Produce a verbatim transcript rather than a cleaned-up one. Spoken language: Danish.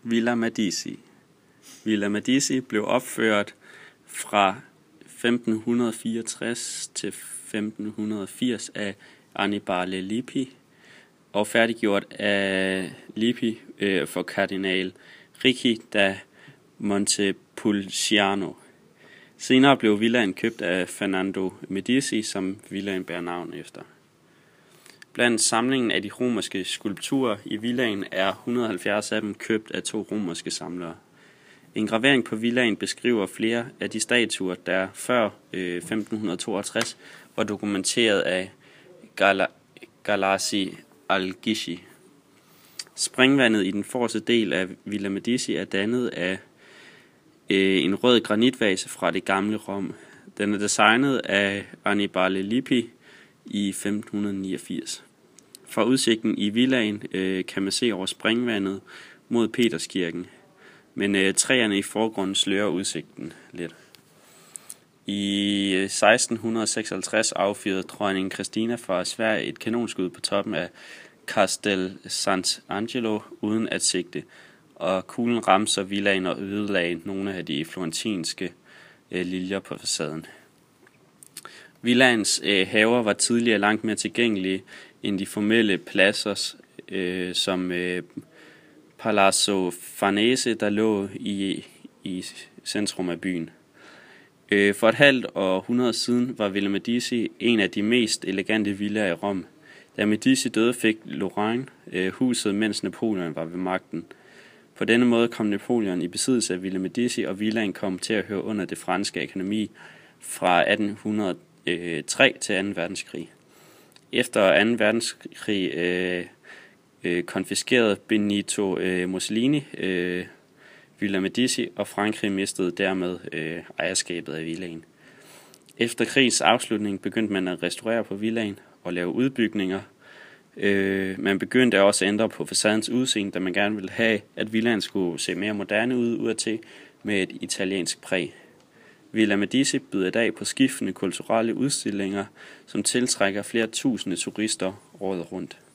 Villa Medici. Villa Medici blev opført fra femten fireogtres til femten firs af Annibale Lippi og færdiggjort af Lippi øh, for kardinal Ricci da Montepulciano. Senere blev villaen købt af Fernando Medici, som villaen bærer navn efter. Blandt samlingen af de romerske skulpturer i villaen er et hundrede og halvfjerds af dem købt af to romerske samlere. En gravering på villaen beskriver flere af de statuer, der før øh, femten toogtres var dokumenteret af Gala- Galassi Al-Gishi. Springvandet i den forreste del af Villa Medici er dannet af øh, en rød granitvase fra det gamle Rom. Den er designet af Annibale Lippi i femten niogfirs. Fra udsigten i villaen øh, kan man se over springvandet mod Peterskirken, men øh, træerne i forgrunden slører udsigten lidt. I seksten seksoghalvtreds affyrede dronning Christina fra Sverige et kanonskud på toppen af Castel Sant'Angelo uden at sigte, og kuglen ramte så villaen og ødelagde nogle af de florentinske øh, liljer på facaden. Villaens øh, haver var tidligere langt mere tilgængelige end de formelle pladser, øh, som øh, Palazzo Farnese, der lå i, i centrum af byen. Øh, for et halvt århundrede siden var Villa Medici en af de mest elegante villaer i Rom. Da Medici døde, fik Lorraine øh, huset, mens Napoleon var ved magten. På denne måde kom Napoleon i besiddelse af Villa Medici, og villaen kom til at høre under det franske akademi fra atten hundrede og tre til anden verdenskrig. Efter anden verdenskrig øh, øh, konfiskerede Benito øh, Mussolini øh, Villa Medici, og Frankrig mistede dermed øh, ejerskabet af villaen. Efter krigens afslutning begyndte man at restaurere på villaen og lave udbygninger. Øh, man begyndte også at ændre på facadens udseende, da man gerne ville have, at villaen skulle se mere moderne ud udadtil med et italiensk præg. Villa Medici byder i dag på skiftende kulturelle udstillinger, som tiltrækker flere tusinde turister året rundt.